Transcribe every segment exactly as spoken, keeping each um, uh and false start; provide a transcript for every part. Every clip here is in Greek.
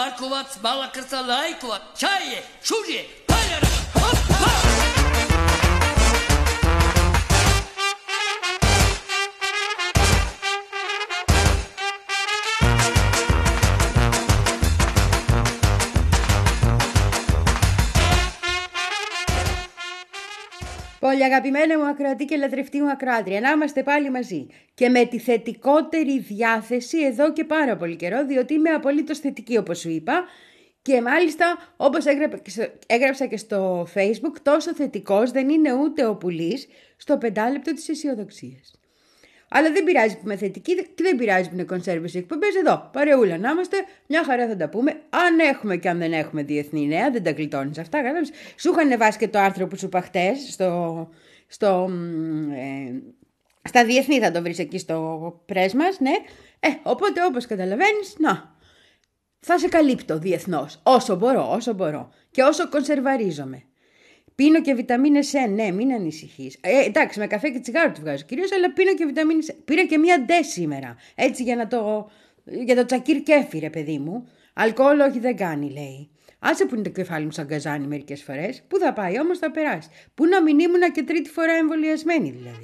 Markovac, Balakrca, Lajkovac, Čaje, Šužje, Paljara, hoppa! Πολύ αγαπημένα μου ακροατή και λατρευτή μου ακροάτρια, να είμαστε πάλι μαζί και με τη θετικότερη διάθεση εδώ και πάρα πολύ καιρό, διότι είμαι απολύτως θετική όπως σου είπα και μάλιστα όπως έγραψα και στο Facebook, τόσο θετικός δεν είναι ούτε ο πουλής στο πεντάλεπτο της αισιοδοξίας. Αλλά δεν πειράζει που είμαι θετική και δεν πειράζει που είναι κονσέρβες οι εκπομπές εδώ. Παρεούλα να είμαστε, μια χαρά θα τα πούμε. Αν έχουμε και αν δεν έχουμε διεθνή νέα, δεν τα γλιτώνεις αυτά. Κατάλαβες. Σου είχαν βάσει και το άρθρο που σου είπα χτες στο, στο, ε, στα διεθνή, θα το βρεις εκεί στο πρέσ μας, ναι. Ε, οπότε όπως καταλαβαίνεις, να, θα σε καλύπτω διεθνώς, όσο μπορώ, όσο μπορώ και όσο κονσερβαρίζομαι. Πίνω και βιταμίνες C, ναι, μην ανησυχείς. Ε, εντάξει, με καφέ και τσιγάρο το βγάζω κυρίως, αλλά πίνω και βιταμίνες C. Πήρα και μία ντε σήμερα, έτσι για, να το, για το τσακίρ κέφι, ρε παιδί μου. Αλκοόλ όχι δεν κάνει, λέει. Άσε που είναι το κεφάλι μου σαν γκαζάνι μερικές φορές. Πού θα πάει, όμως θα περάσει. Πού να μην ήμουνα και τρίτη φορά εμβολιασμένη δηλαδή.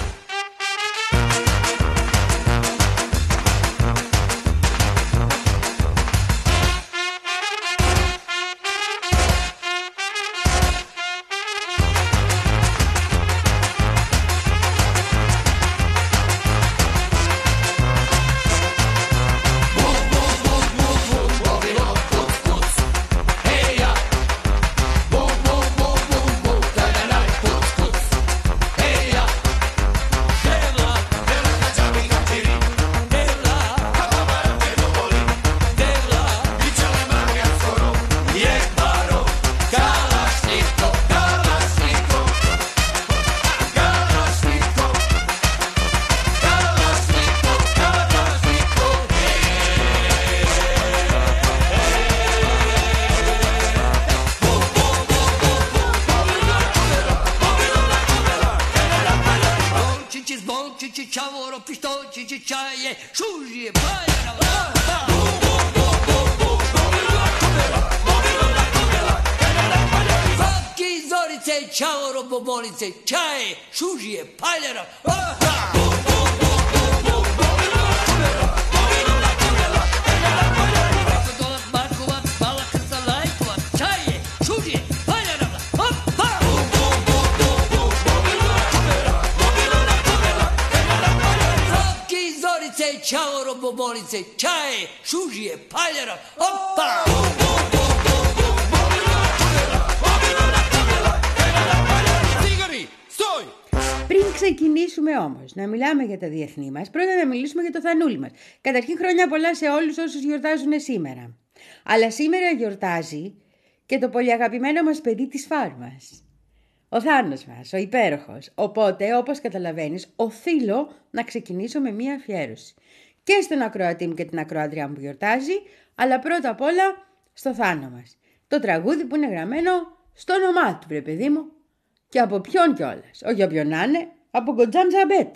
Πριν ξεκινήσουμε όμως να μιλάμε για τα διεθνή μας, πρώτα να μιλήσουμε για το Θανούλη μας. Καταρχήν χρόνια πολλά σε όλους όσους γιορτάζουν σήμερα. Αλλά σήμερα γιορτάζει και το πολύ αγαπημένο μας παιδί της φάρμας. Ο Θάνος μας, ο υπέροχος. Οπότε, όπως καταλαβαίνεις, οφείλω να ξεκινήσω με μία αφιέρωση. Και στον ακροατή μου και την ακροάτριά μου που γιορτάζει, αλλά πρώτα απ' όλα στο Θάνο μας. Το τραγούδι που είναι γραμμένο στο όνομά του, βρε παιδί μου. Και από ποιον κιόλας, όχι όποιον να είναι, από Κοντζάμ Ζαμπέτα.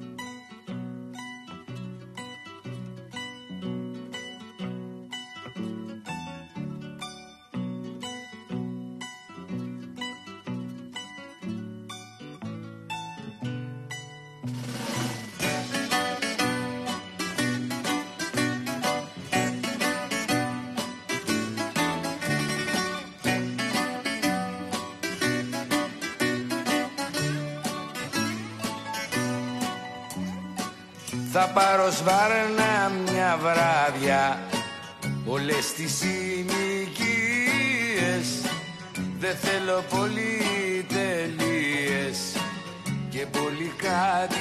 Θα πάρω σβάρνα μια βράδια όλες τις συνοικίες. Δεν θέλω πολυτελείες και πολυκατοικίες.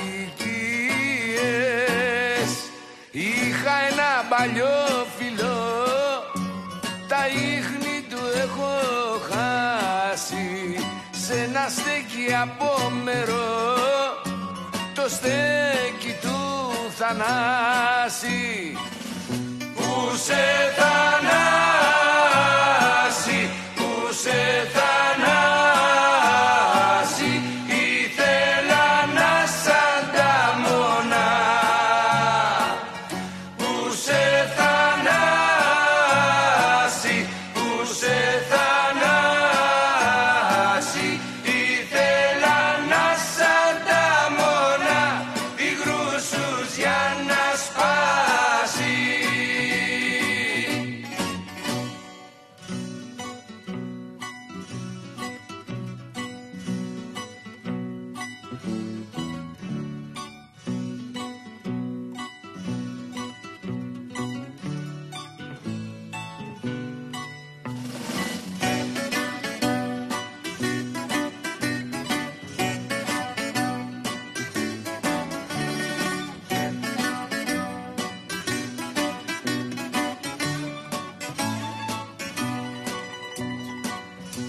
Είχα ένα παλιό φιλό, τα ίχνη του έχω χάσει. Σε ένα στέκι απόμερο, το στέκι του Θανάση. Πού σε Θανάση, πού σε Θανάση, ήθελα να σ' ανταμονά. Πού σε Θανάση,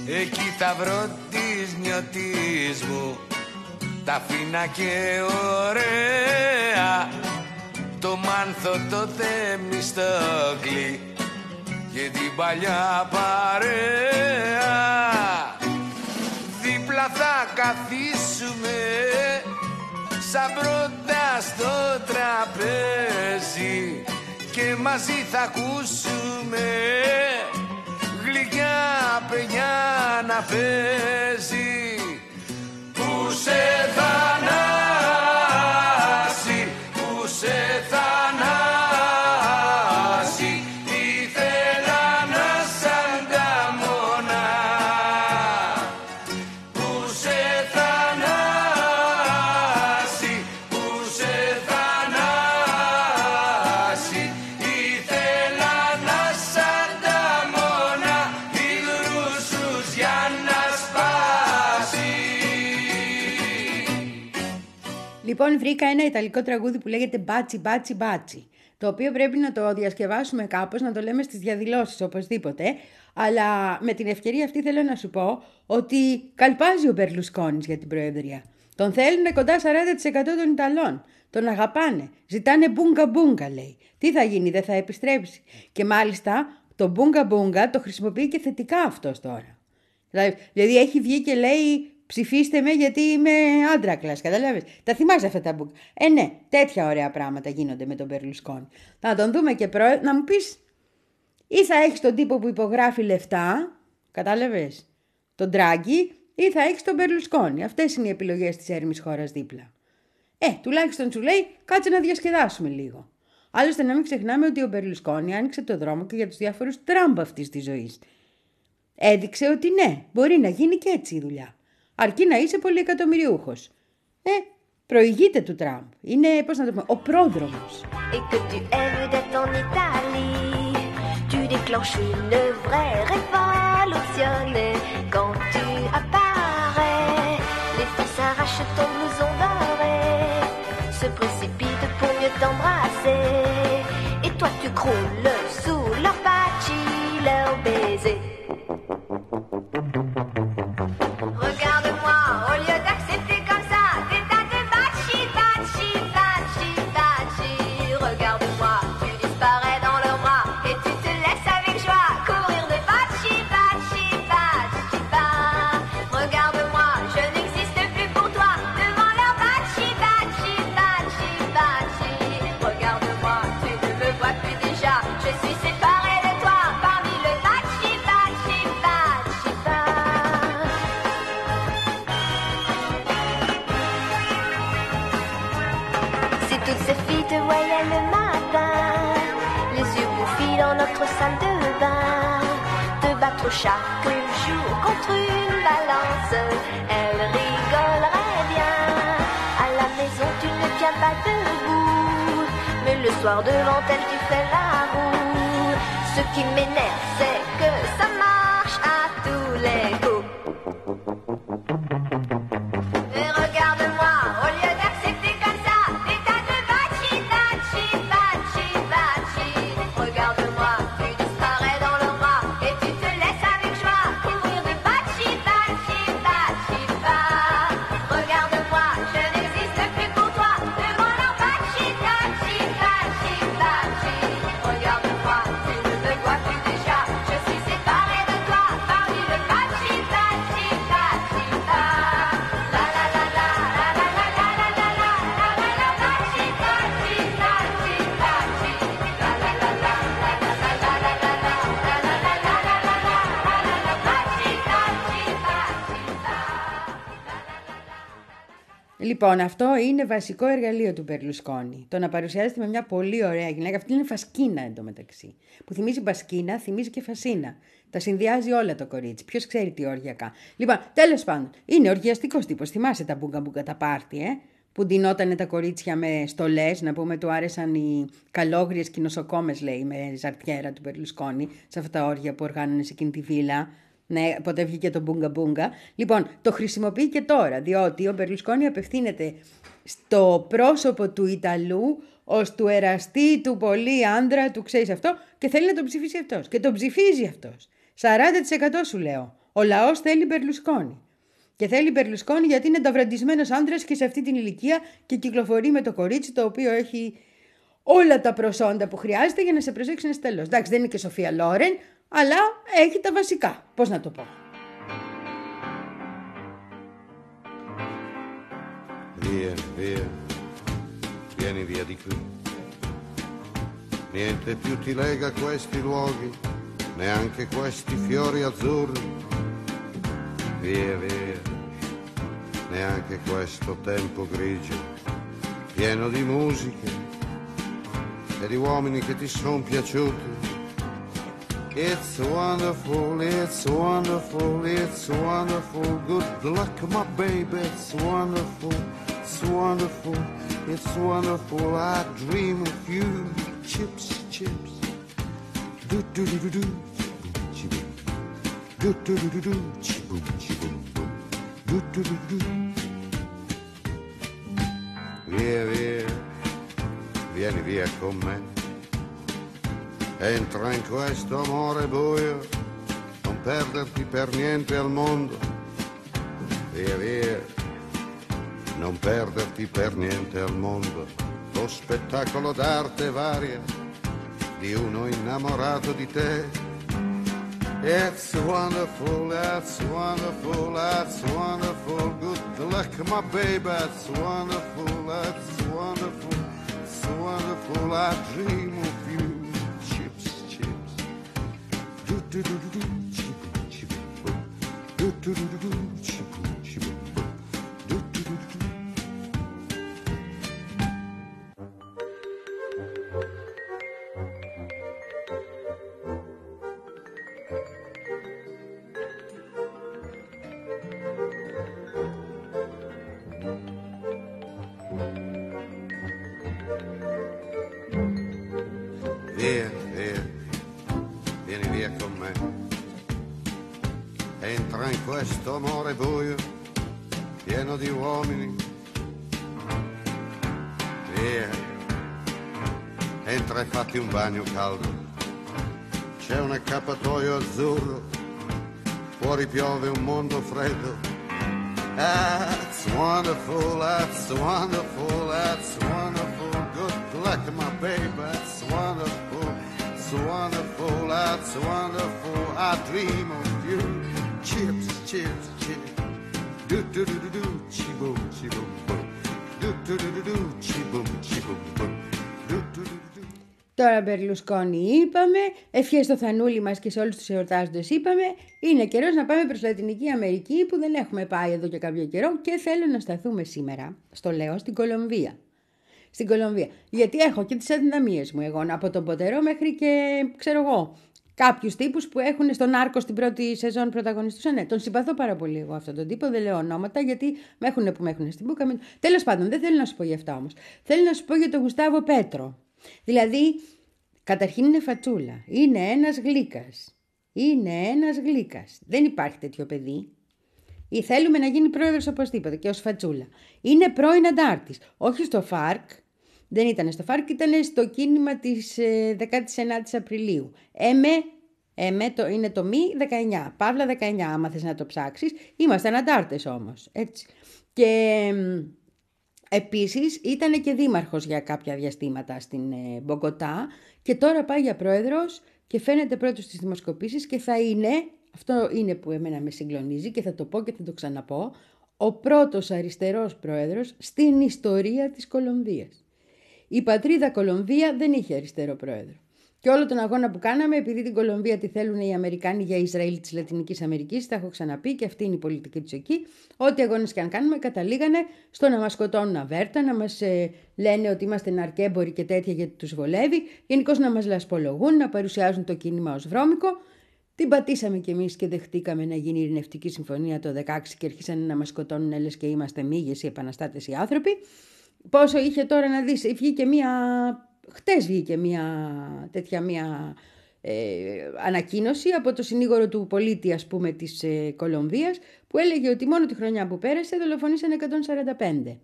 εκεί θα βρω τις νιώτης μου, τα φίνα και ωραία, το Μάνθο, το Θεμιστόκλη και την παλιά παρέα. Δίπλα θα καθίσουμε σαν πρώτα στο τραπέζι και μαζί θα ακούσουμε γλυκιά παιδιά να παίζει. Που σε θανάσει, που σε θανάσει, ήθελα να σ' ανταμώνα. Που σε θανάσει, που σε θανάσει, ήθελα να σ' ανταμώνα, υγρούς τους για να σπάσει. Λοιπόν, βρήκα ένα ιταλικό τραγούδι που λέγεται «Μπάτσι, μπάτσι, μπάτσι», το οποίο πρέπει να το διασκευάσουμε κάπως, να το λέμε στις διαδηλώσεις οπωσδήποτε, αλλά με την ευκαιρία αυτή θέλω να σου πω ότι καλπάζει ο Μπερλουσκόνης για την Προεδρία. Τον θέλουν κοντά σαράντα τοις εκατό των Ιταλών. Τον αγαπάνε. Ζητάνε μπούγκα μπούγκα, λέει. Τι θα γίνει, δεν θα επιστρέψει. Και μάλιστα το μπούγκα μπούγκα το χρησιμοποιεί και θετικά αυτός τώρα. Δηλαδή έχει βγει και λέει ψηφίστε με γιατί είμαι άντρακλας, καταλάβες. Τα θυμάσαι αυτά τα μπουκ. Ε, ναι, τέτοια ωραία πράγματα γίνονται με τον Μπερλουσκόνη. Θα τον δούμε και προ... να μου πεις, ή θα έχεις τον τύπο που υπογράφει λεφτά, κατάλαβες, τον Τράγκη, ή θα έχεις τον Μπερλουσκόνη. Αυτές είναι οι επιλογές της έρημης χώρας δίπλα. Ε, τουλάχιστον σου λέει, κάτσε να διασκεδάσουμε λίγο. Άλλωστε να μην ξεχνάμε ότι ο Μπερλουσκόνη άνοιξε το δρόμο και για τους διάφορους Τραμπ αυτής της ζωής. Έδειξε ότι ναι, μπορεί να γίνει και έτσι η δουλειά. Αρκεί να είσαι πολυεκατομμυριούχος. Ε, προηγείται του Τραμπ. Είναι, πώς να το πούμε, ο πρόδρομος. Et que tu aimes d'être en Italie, tu déclenches une vraie révolution. Quand tu apparais, les filles s'arrachent ton blouson doré, se précipitent pour mieux t'embrasser. Et toi tu croules sous leur baci, leur baiser. Regarde-moi, au lieu d'accepter comme ça des tas de bachi, bachi, bachi, bachi. Regarde-moi, tu disparais dans leurs bras et tu te laisses avec joie courir de bachi, bachi, bachi, ba. Regarde-moi, je n'existe plus pour toi devant leur bachi, bachi, bachi, bachi. Regarde-moi, tu ne me vois plus déjà, je suis séparée de toi parmi le bachi, bachi, bachi, ba. Si toutes ces filles te voyaient le matin, les yeux bouffis dans notre salle de bain, te battre chaque jour contre une balance, elles rigoleraient bien. À la maison tu ne tiens pas debout, mais le soir devant elle tu fais la roue. Ce qui m'énerve c'est que ça marche à tous les coups. Et regarde-moi, au lieu d'accepter comme ça des tas de bachi, bachi, bachi, bachi. Regarde-moi, tu disparais dans leurs bras et tu te laisses avec joie courir de bachi, bachi, bachi, ba. Regarde-moi, je n'existe plus pour toi devant leur bachi, bachi, bachi, bachi. Regarde-moi, tu ne me vois plus déjà, je suis séparée de toi parmi le bachi, bachi, bachi, ba. La la la la la la la la la la la la la la bachi, bachi, bachi, bachi. La la la la la la la la la la la la la la la la la la la bachi, bachi, bachi, ba. Λοιπόν, αυτό είναι βασικό εργαλείο του Μπερλουσκόνη. Το να παρουσιάζεται με μια πολύ ωραία γυναίκα. Αυτή είναι Φασκίνα εντωμεταξύ. Που θυμίζει Μπασκίνα, θυμίζει και Φασίνα. Τα συνδυάζει όλα το κορίτσι. Ποιος ξέρει τι όριακα. Λοιπόν, τέλος πάντων, είναι οργιαστικός τύπος. Θυμάσαι τα μπούγκα μπούγκα τα πάρτι, ε? Που ντυνότανε τα κορίτσια με στολές, να πούμε, του άρεσαν οι καλόγριες και οι νοσοκόμες, λέει, με ζαρτιέρα του Μπερλουσκόνη, σε αυτά τα όρια που οργάνωνε σε εκείνη τη βίλα. Ναι, ποτέ βγήκε το μπούγκα μπούγκα. Λοιπόν, το χρησιμοποιεί και τώρα, διότι ο Μπερλουσκόνη απευθύνεται στο πρόσωπο του Ιταλού ως του εραστή, του πολύ άντρα, του ξέρεις αυτό, και θέλει να τον ψηφίσει αυτός. Και τον ψηφίζει αυτός. σαράντα τοις εκατό σου λέω. Ο λαός θέλει Μπερλουσκόνη. Και θέλει Μπερλουσκόνη γιατί είναι ταυραντισμένος άντρας και σε αυτή την ηλικία και κυκλοφορεί με το κορίτσι το οποίο έχει όλα τα προσόντα που χρειάζεται για να σε προσέξει ένα τέλος. Εντάξει, δεν είναι και Σοφία Λόρεν, αλλά έχει τα βασικά. Πώς να το πω. Via, via, vieni via di qui. Niente più ti lega questi luoghi, neanche questi fiori azzurri. Via, via, neanche questo tempo grigio, pieno di musiche e di uomini che ti sono piaciuti. It's wonderful, it's wonderful, it's wonderful. Good luck, my baby, it's wonderful, it's wonderful, it's wonderful. I dream of you, chips, chips. Do do do do do, chiboom, do do do do do, chiboom, chiboom, boom, do do do do. Via, via, vieni via con me. Entra in questo amore buio, non perderti per niente al mondo. Via, via, non perderti per niente al mondo. Lo spettacolo d'arte varia di uno innamorato di te. It's wonderful, it's wonderful, it's wonderful. Good luck, my baby, it's wonderful, it's wonderful, it's wonderful. I dream of you. Do do do do, chiboom, chiboom, boom. Do do do do do, chiboom, chiboom, boom. Do do do do do. Via, via, vieni via con me. Entra in questo amore buio, pieno di uomini. Via, entra e fatti un bagno caldo. C'è un accappatoio azzurro, fuori piove un mondo freddo. That's wonderful, that's wonderful, that's wonderful. Good luck, my baby, that's wonderful, that's wonderful, that's wonderful. I dream of you. Chips, chips, chips. Do do do do do, chiboom, chiboom, boom. Do do do do do, chiboom, chiboom, boom. Do do do do. Τώρα Μπερλουσκόνη είπαμε, ευχές στο Θανούλη μας και σε όλους τους εορτάζοντες είπαμε. Είναι καιρός να πάμε προς Λατινική Αμερική που δεν έχουμε πάει εδώ και κάποιο καιρό και θέλω να σταθούμε σήμερα, στο λέω, στην Κολομβία. Στην Κολομβία. Γιατί έχω και τις αδυναμίες μου εγώ, από τον Ποτερό μέχρι και ξέρω εγώ. Κάποιους τύπους που έχουν στον Άρκο στην πρώτη σεζόν πρωταγωνιστούσαν. Ναι, τον συμπαθώ πάρα πολύ εγώ αυτόν τον τύπο. Δεν λέω ονόματα γιατί με έχουν που με έχουν στην μπουκα. Τέλος πάντων, δεν θέλω να σου πω για αυτά όμως. Θέλω να σου πω για τον Γουστάβο Πέτρο. Δηλαδή, καταρχήν είναι φατσούλα. Είναι ένας γλύκας. Είναι ένας γλύκας. Δεν υπάρχει τέτοιο παιδί. Ή θέλουμε να γίνει πρόεδρος οπωσδήποτε και ως φατσούλα. Είναι πρώην αντάρτης. Όχι στο ΦΑΡΚ. Δεν ήταν στο ΦΑΡΚ, ήταν στο κίνημα της ε, δεκάτης ενάτης Απριλίου. ΕΜΕ, ΕΜΕ το, είναι το μη δεκαεννιά, Παύλα δεκαεννιά, άμα θες να το ψάξεις. Ήμασταν αντάρτες όμως, έτσι. Και ε, επίσης ήταν και δήμαρχος για κάποια διαστήματα στην ε, Μπογκοτά και τώρα πάει για πρόεδρος και φαίνεται πρώτος στις δημοσκοπήσεις και θα είναι, αυτό είναι που εμένα με συγκλονίζει και θα το πω και θα το ξαναπώ, ο πρώτος αριστερός πρόεδρος στην ιστορία της Κολομβίας. Η πατρίδα Κολομβία δεν είχε αριστερό πρόεδρο. Και όλο τον αγώνα που κάναμε, επειδή την Κολομβία τη θέλουν οι Αμερικάνοι για Ισραήλ της Λατινικής Αμερικής, τα έχω ξαναπεί και αυτή είναι η πολιτική τους εκεί, ό,τι αγώνες και αν κάνουμε καταλήγανε στο να μας σκοτώνουν αβέρτα, να μας ε, λένε ότι είμαστε ναρκέμποροι και τέτοια γιατί τους βολεύει, γενικώς να μας λασπολογούν, να παρουσιάζουν το κίνημα ως βρώμικο. Την πατήσαμε κι εμείς και δεχτήκαμε να γίνει η ειρηνευτική συμφωνία το δεκαέξι και αρχίσανε να μας σκοτώνουν, λες και είμαστε μύγες οι επαναστάτες οι άνθρωποι. Πόσο είχε τώρα να δεις, βγήκε μία, χτες βγήκε μία τέτοια μία ε, ανακοίνωση από το συνήγορο του πολίτη ας πούμε της ε, Κολομβίας που έλεγε ότι μόνο τη χρονιά που πέρασε δολοφονήσαν εκατόν σαράντα πέντε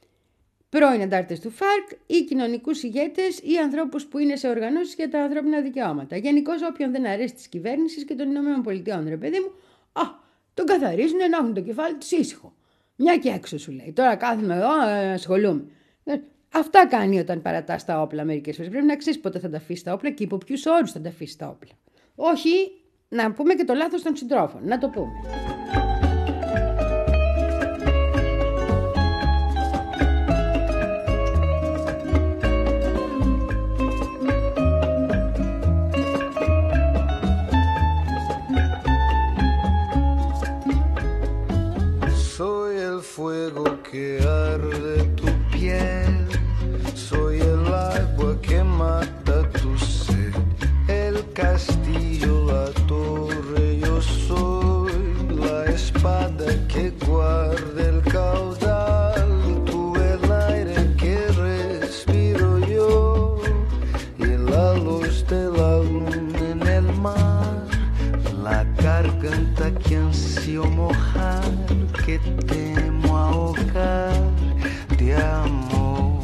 πρώην αντάρτες του ΦΑΡΚ ή κοινωνικούς ηγέτες ή ανθρώπους που είναι σε οργανώσεις για τα ανθρώπινα δικαιώματα. Γενικώς όποιον δεν αρέσει της κυβέρνησης και των Ηνωμένων Πολιτειών, ρε παιδί μου, Α, τον καθαρίζουν να έχουν το κεφάλι τους ήσυχο. Μια και έξω σου λέει. Τώρα κάθομαι εδώ, ε, ασχολούμαι. Αυτά κάνει όταν παρατάς τα όπλα μερικές φορές. Πρέπει να ξέρεις πότε θα τα αφήσεις τα όπλα και υπό ποιους όρους θα τα αφήσεις τα όπλα. Όχι να πούμε και το λάθος των συντρόφων. Να το πούμε. Fuego que arde tu piel, soy el agua que mata tu sed, el castillo, la torre, yo soy la espada que guarda el caudal, tú el aire que respiro yo y la luz de la luna en el mar, la garganta que ansío mojar, que temo ahogar de amor.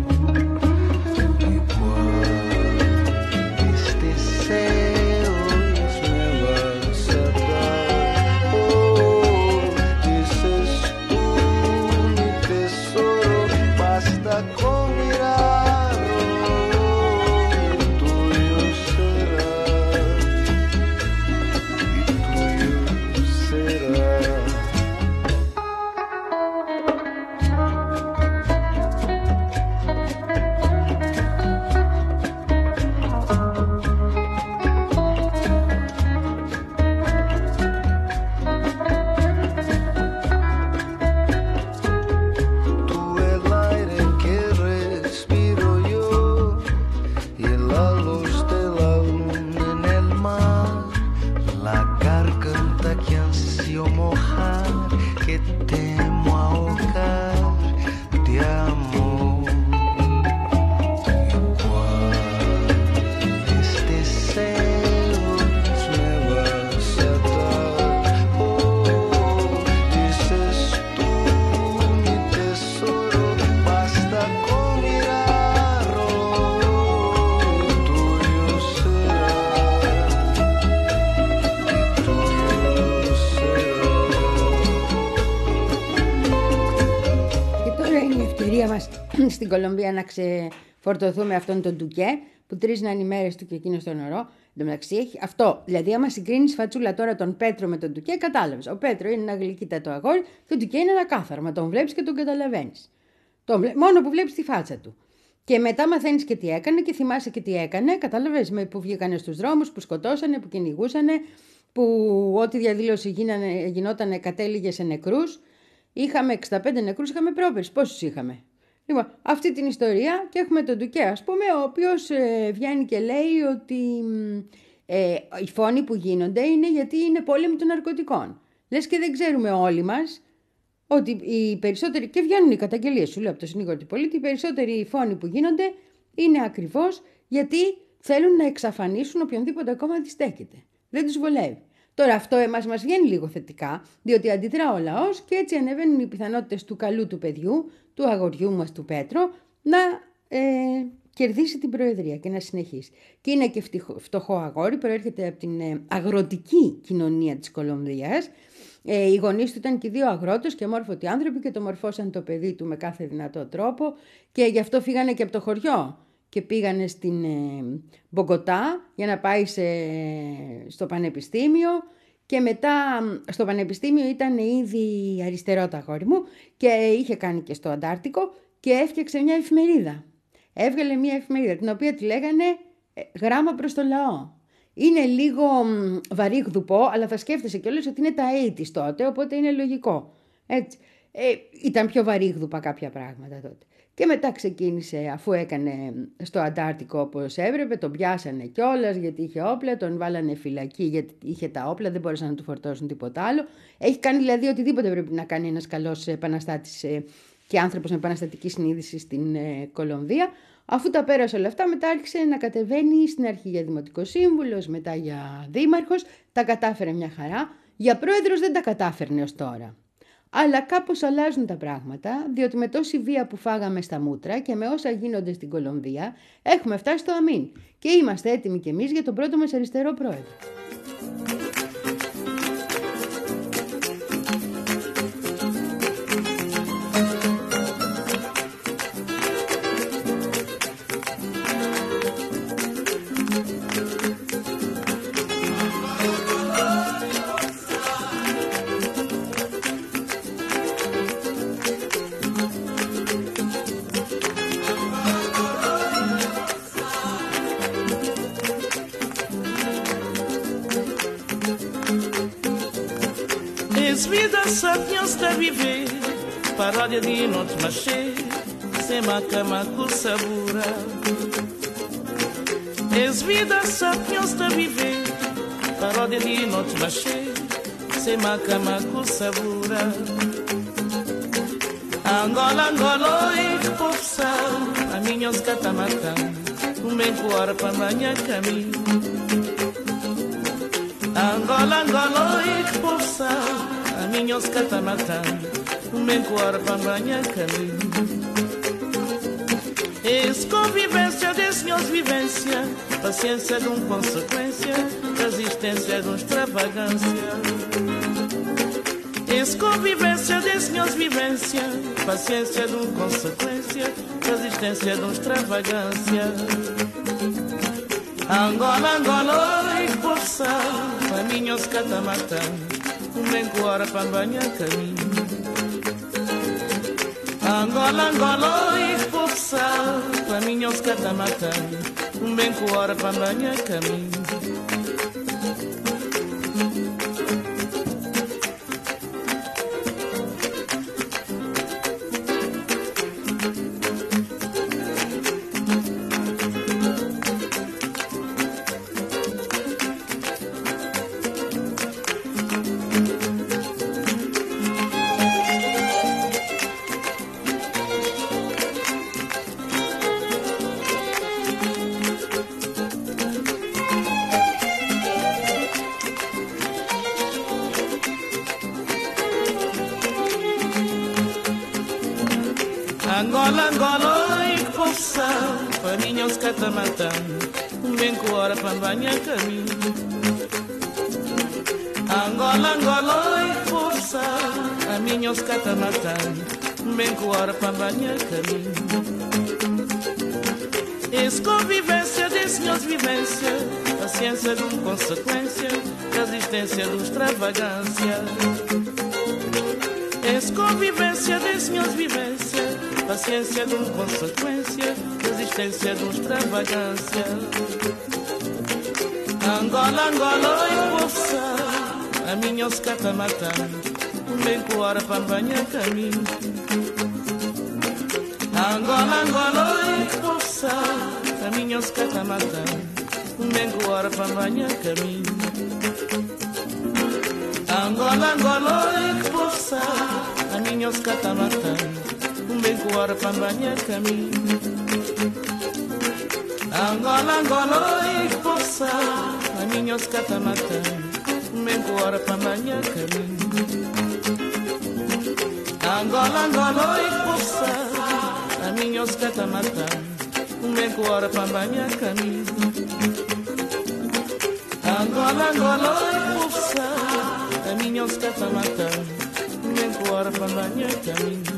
Igual este deseos me vas a dar. Oh, dices tú mi tesoro, basta con mirarlo, tuyo será y tuyo será. Στην Κολομβία να ξεφορτωθούμε αυτόν τον Ντουκέ που τρίζναν οι μέρες του και εκείνο στον ορό. Εν τω μεταξύ έχει αυτό. Δηλαδή, άμα συγκρίνεις φατσούλα τώρα τον Πέτρο με τον Ντουκέ, κατάλαβες. Ο Πέτρο είναι ένα γλυκύτατο αγόρι και ο Ντουκέ είναι ένα κάθαρμα. Τον βλέπεις και τον καταλαβαίνεις. Βλέ... Μόνο που βλέπεις τη φάτσα του. Και μετά μαθαίνεις και τι έκανε και θυμάσαι και τι έκανε. Κατάλαβες με που βγήκανε στους δρόμους, που σκοτώσανε, που κυνηγούσανε, που ό,τι διαδήλωση γίνανε, γινότανε κατέληγε σε νεκρούς. Είχαμε εξήντα πέντε νεκρούς, είχαμε πρόπερς. Πόσους είχαμε? Λοιπόν, αυτή την ιστορία και έχουμε τον Ντουκέ, ας πούμε, ο οποίος ε, βγαίνει και λέει ότι ε, οι φόνοι που γίνονται είναι γιατί είναι πόλεμοι των ναρκωτικών. Λες και δεν ξέρουμε όλοι μας ότι οι περισσότεροι, και βγαίνουν οι καταγγελίες, σου λέω από το συνήγορο του πολίτη, οι περισσότεροι φόνοι που γίνονται είναι ακριβώς γιατί θέλουν να εξαφανίσουν οποιονδήποτε ακόμα αντιστέκεται. Δεν τους βολεύει. Τώρα αυτό εμάς μας βγαίνει λίγο θετικά, διότι αντιδρά ο λαός και έτσι ανεβαίνουν οι πιθανότητες του καλού του παιδιού, του αγοριού μας του Πέτρο, να ε, κερδίσει την προεδρία και να συνεχίσει. Και είναι και φτωχό αγόρι, προέρχεται από την ε, αγροτική κοινωνία της Κολομβίας. Ε, οι γονείς του ήταν και δύο αγρότες και μόρφωτοι άνθρωποι και το μορφώσαν το παιδί του με κάθε δυνατό τρόπο και γι' αυτό φύγανε και από το χωριό και πήγανε στην ε, Μπογκοτά για να πάει σε, στο πανεπιστήμιο και μετά στο πανεπιστήμιο ήταν ήδη αριστερό το αγόρι μου και είχε κάνει και στο Αντάρτικο και έφτιαξε μια εφημερίδα. Έβγαλε μια εφημερίδα την οποία τη λέγανε ε, γράμμα προς το λαό. Είναι λίγο βαρύγδουπο, αλλά θα σκέφτεσαι κιόλας ότι είναι τα ογδόντα τότε, οπότε είναι λογικό. Έτσι. Ε, ήταν πιο βαρύγδουπα κάποια πράγματα τότε. Και μετά ξεκίνησε, αφού έκανε στο Αντάρτικο όπως έπρεπε, τον πιάσανε κιόλας γιατί είχε όπλα, τον βάλανε φυλακή γιατί είχε τα όπλα, δεν μπορούσαν να του φορτώσουν τίποτα άλλο. Έχει κάνει δηλαδή οτιδήποτε πρέπει να κάνει ένας καλός επαναστάτης και άνθρωπος με επαναστατική συνείδηση στην Κολομβία. Αφού τα πέρασε όλα αυτά, μετά άρχισε να κατεβαίνει στην αρχή για δημοτικό σύμβουλος, μετά για δήμαρχος, τα κατάφερε μια χαρά. Για πρόεδρος δεν τα κατάφερνε ως τώρα. Αλλά κάπως αλλάζουν τα πράγματα, διότι με τόση βία που φάγαμε στα μούτρα και με όσα γίνονται στην Κολομβία, έχουμε φτάσει στο αμήν και είμαστε έτοιμοι κι εμείς για τον πρώτο μας αριστερό πρόεδρο. Es vida sapiens a viver, paródia de noite machê, sem macama com sabura. Es vida sapiens a viver, paródia de noite machê, sem macama com sabura. Angola, Angola, oi, que povo sal, a minha os catamatã, um bem coara para manhã caminho. Angola, Angola, oi, que povo sal, a minha os catamatã, um bem coara para manhã caminho. Esse convivência desse senhores vivência, paciência de um consequência, resistência de um extravagância. Esse convivência desse senhores vivência, paciência de um consequência, resistência de um extravagância. Angola, Angola, oi, que povo sal, a minha os catamatã, um bem coara para banhar caminho. Angola, Angola, oi, que povo sal, a minha os catamatã, um bem coara para banhar caminho. Angola, Angola, oi, que povo sal, para minha os catamatã, um bem coara para banhar caminho. Angola, Angola, oi, que povo sal, a minha os catamatã, um bem coara para banhar caminho. Esse convivência desse senhores vivência, paciência de um consequência, resistência de um extravagância. Esse convivência desse senhores vivência, paciência de um consequência, resistência de um extravagância. Angola, Angola, oi, povo sal, a minha os catamatã, um bem coara para banhar caminho. Angola, Angola, oi, povo sal, a minha os catamatã, um bem coara para banhar caminho. Angola, Angola, oi, povo sal, a minha os catamatã, um bem coara para banhar caminho. Angola, Angola, oi, povo sal, a minha os catamatã, um bem coara para banhar caminho. Angola, Angola, oi, povo sal, a minha os catamatã, um bem coara para banhar caminho. Angola, Angola, oi, povo sal, a minha os catamatã, um bem coara para banhar caminho.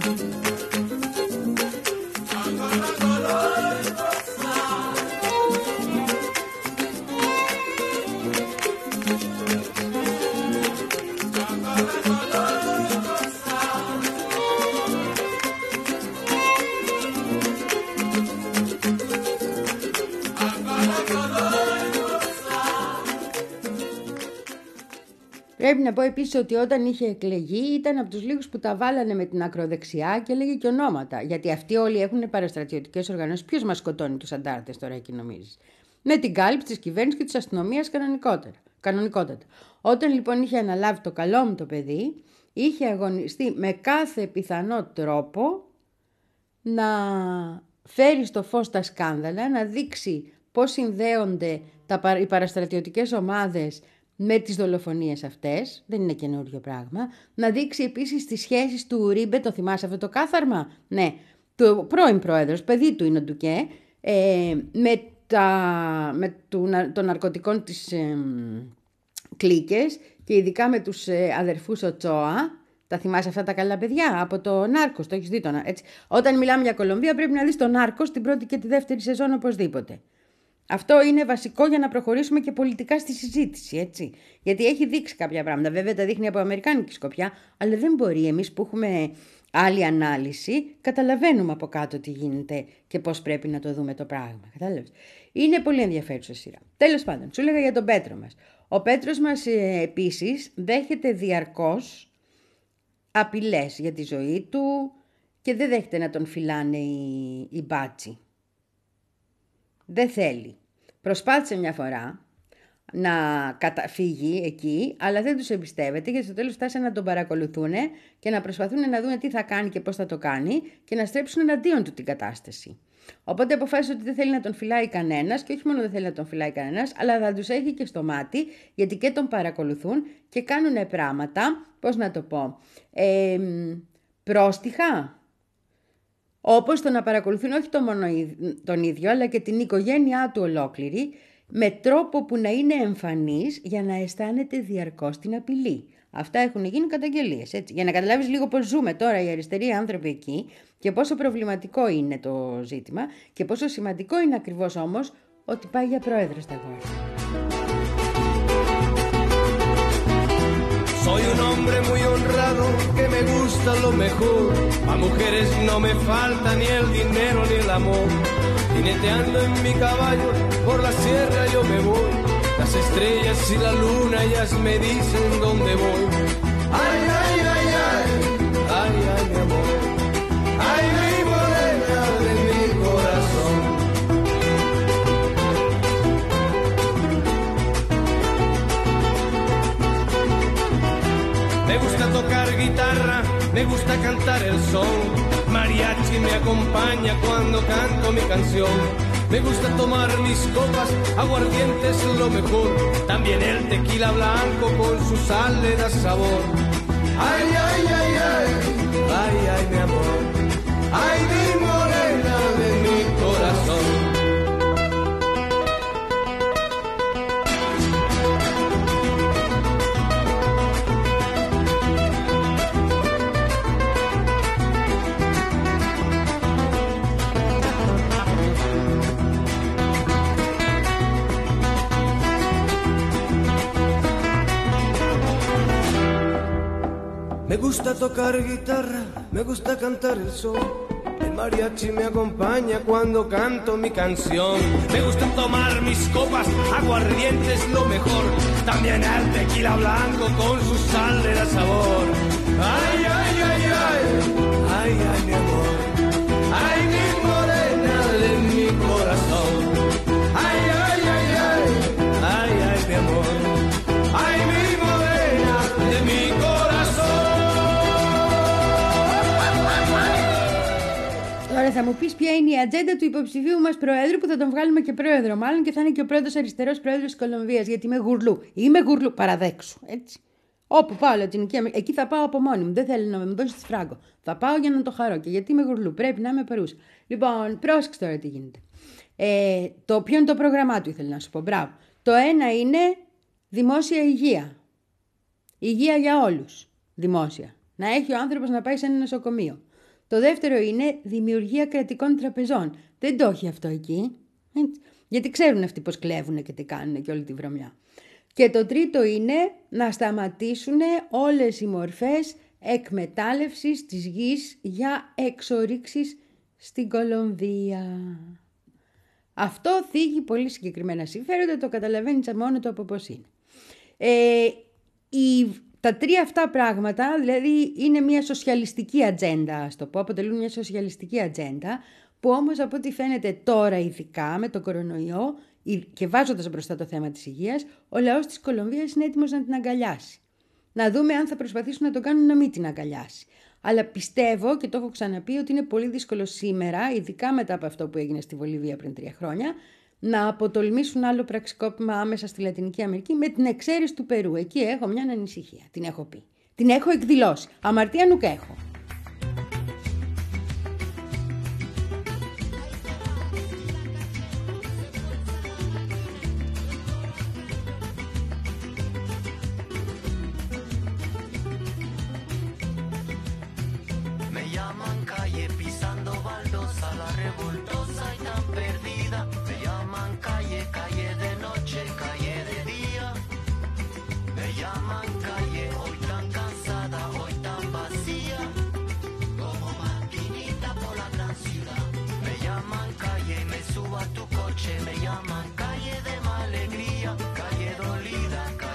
Πρέπει να πω επίσης ότι όταν είχε εκλεγεί ήταν από τους λίγους που τα βάλανε με την ακροδεξιά και έλεγε και ονόματα. Γιατί αυτοί όλοι έχουν παραστρατιωτικές οργανώσεις. Ποιος μας σκοτώνει τους αντάρτες τώρα, εκεί νομίζεις? Με την κάλυψη της κυβέρνησης και της αστυνομίας κανονικότατα. Όταν λοιπόν είχε αναλάβει το καλό μου το παιδί, είχε αγωνιστεί με κάθε πιθανό τρόπο να φέρει στο φως τα σκάνδαλα, να δείξει πώς συνδέονται τα, οι παραστρατιωτικές ομάδες με τις δολοφονίες αυτές, δεν είναι καινούριο πράγμα. Να δείξει επίσης τις σχέσεις του Ουρίμπε, το θυμάσαι αυτό το κάθαρμα? Ναι, το πρώην πρόεδρος, παιδί του είναι ο Ντουκέ, ε, με, τα, με του, των ναρκωτικών της ε, κλίκες και ειδικά με τους ε, αδερφούς Οτσόα. Τα θυμάσαι αυτά τα καλά παιδιά από το Νάρκος, το έχεις δει το, έτσι. Όταν μιλάμε για Κολομβία πρέπει να δεις το Νάρκος την πρώτη και τη δεύτερη σεζόν οπωσδήποτε. Αυτό είναι βασικό για να προχωρήσουμε και πολιτικά στη συζήτηση, έτσι. Γιατί έχει δείξει κάποια πράγματα. Βέβαια τα δείχνει από αμερικάνικη σκοπιά, αλλά δεν μπορεί. Εμείς που έχουμε άλλη ανάλυση, καταλαβαίνουμε από κάτω τι γίνεται και πώς πρέπει να το δούμε το πράγμα. Κατάλαβες. Είναι πολύ ενδιαφέρουσα σειρά. Τέλος πάντων, σου έλεγα για τον Πέτρο μας. Ο Πέτρος μας ε, επίσης δέχεται διαρκώς απειλές για τη ζωή του και δεν δέχεται να τον φυλάνε οι, οι μπάτσι. Δεν θέλει. Προσπάθησε μια φορά να καταφύγει εκεί, αλλά δεν τους εμπιστεύεται, γιατί στο τέλος φτάσανε να τον παρακολουθούν και να προσπαθούν να δουν τι θα κάνει και πώς θα το κάνει και να στρέψουν εναντίον του την κατάσταση. Οπότε αποφάσισε ότι δεν θέλει να τον φυλάει κανένας και όχι μόνο δεν θέλει να τον φυλάει κανένας, αλλά θα τους έχει και στο μάτι, γιατί και τον παρακολουθούν και κάνουν πράγματα, πώς να το πω, ε, πρόστιχα. Όπως το να παρακολουθούν όχι το μόνο τον ίδιο, αλλά και την οικογένειά του ολόκληρη, με τρόπο που να είναι εμφανής για να αισθάνεται διαρκώς την απειλή. Αυτά έχουν γίνει καταγγελίες, έτσι. Για να καταλάβεις λίγο πώς ζούμε τώρα οι αριστεροί άνθρωποι εκεί και πόσο προβληματικό είναι το ζήτημα και πόσο σημαντικό είναι ακριβώς όμως ότι πάει για πρόεδρο στα γόρια. Soy un hombre muy honrado que me gusta lo mejor. A mujeres no me falta ni el dinero ni el amor. Jineteando en mi caballo por la sierra yo me voy. Las estrellas y la luna ellas me dicen dónde voy. Ay, ay, ay, ay, ay, ay, mi amor. Ay, mi morena de mi corazón. Me gusta tocar guitarra, me gusta cantar el son. Mariachi me acompaña cuando canto mi canción. Me gusta tomar mis copas, aguardiente es lo mejor. También el tequila blanco con su sal le da sabor. Ay, ay, ay, ay, ay, ay, mi amor. Ay, mi morena de mi corazón. Me gusta tocar guitarra, me gusta cantar el son. El mariachi me acompaña cuando canto mi canción. Me gusta tomar mis copas, aguardiente es lo mejor. También el tequila blanco con su sal le da sabor. Ay, ay, ay, ay, ay, ay, mi amor. Ay, mi morena de mi corazón. Ay, ay, ay, ay, ay, ay, mi amor. Ay, mi morena de mi corazón. Τώρα θα μου πεις ποια είναι η ατζέντα του υποψηφίου μας προέδρου, που θα τον βγάλουμε και πρόεδρο μάλλον και θα είναι και ο πρώτος αριστερός πρόεδρος της Κολομβίας, γιατί είμαι γουρλού. Είμαι γουρλού, παραδέξου, έτσι. Όπου πάω Λατινική Αμερική, εκεί θα πάω από μόνη μου. Δεν θέλω να με δώσει φράγκο. Θα πάω για να το χαρώ και γιατί είμαι γουρλού. Πρέπει να είμαι παρούσα. Λοιπόν, πρόσεξε τώρα τι γίνεται. Ε, το, ποιο είναι το πρόγραμμά του, ήθελα να σου πω. Μπράβο. Το ένα είναι δημόσια υγεία. Υγεία για όλους. Δημόσια. Να έχει ο άνθρωπος να πάει σε ένα νοσοκομείο. Το δεύτερο είναι δημιουργία κρατικών τραπεζών. Δεν το έχει αυτό εκεί. Έτσι. Γιατί ξέρουν αυτοί πώς κλέβουν και τι κάνουν και όλη τη βρωμιά. Και το τρίτο είναι να σταματήσουν όλες οι μορφές εκμετάλλευσης της γης για εξορίξεις στην Κολομβία. Αυτό θίγει πολύ συγκεκριμένα συμφέροντα, το καταλαβαίνεις μόνο το από πώς είναι. Ε, η, τα τρία αυτά πράγματα, δηλαδή, είναι μια σοσιαλιστική ατζέντα, ας το πω, αποτελούν μια σοσιαλιστική ατζέντα, που όμως από ό,τι φαίνεται τώρα ειδικά με το κορονοϊό και βάζοντας μπροστά το θέμα της υγείας, ο λαός της Κολομβίας είναι έτοιμος να την αγκαλιάσει. Να δούμε αν θα προσπαθήσουν να το κάνουν να μην την αγκαλιάσει. Αλλά πιστεύω, και το έχω ξαναπεί, ότι είναι πολύ δύσκολο σήμερα, ειδικά μετά από αυτό που έγινε στη Βολιβία πριν τρία χρόνια, να αποτολμήσουν άλλο πραξικόπημα άμεσα στη Λατινική Αμερική, με την εξαίρεση του Περού. Εκεί έχω μια ανησυχία. Την έχω πει. Την έχω εκδηλώσει. Αμαρτία νουκ έχω. Me llaman calle de mala alegría, calle dolida, calle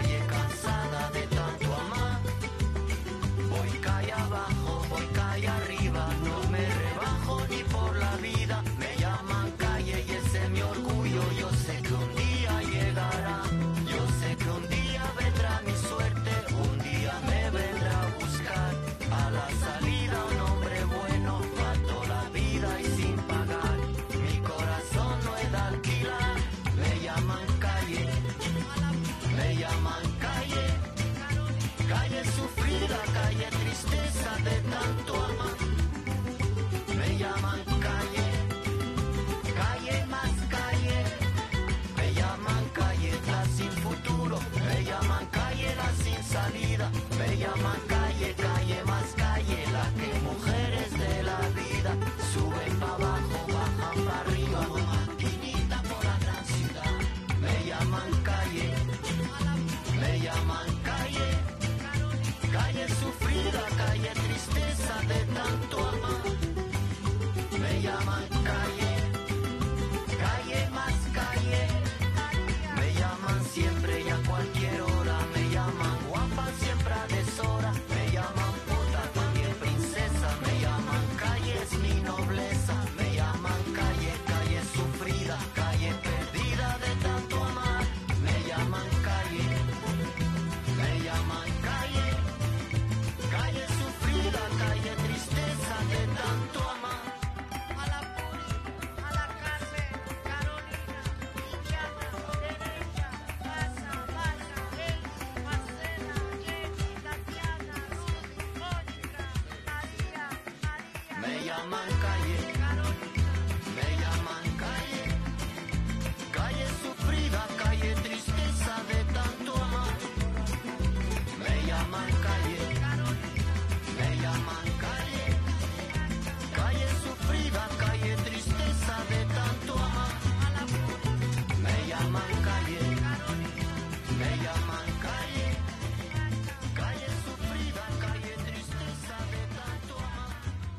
Me llaman calle, me llaman calle, calle sufrida, calle tristeza de tanto amar. Me llaman calle, me llaman calle, calle sufrida, calle tristeza de tanto amar. Me llaman calle, me llaman calle, calle sufrida, calle tristeza de tanto amar.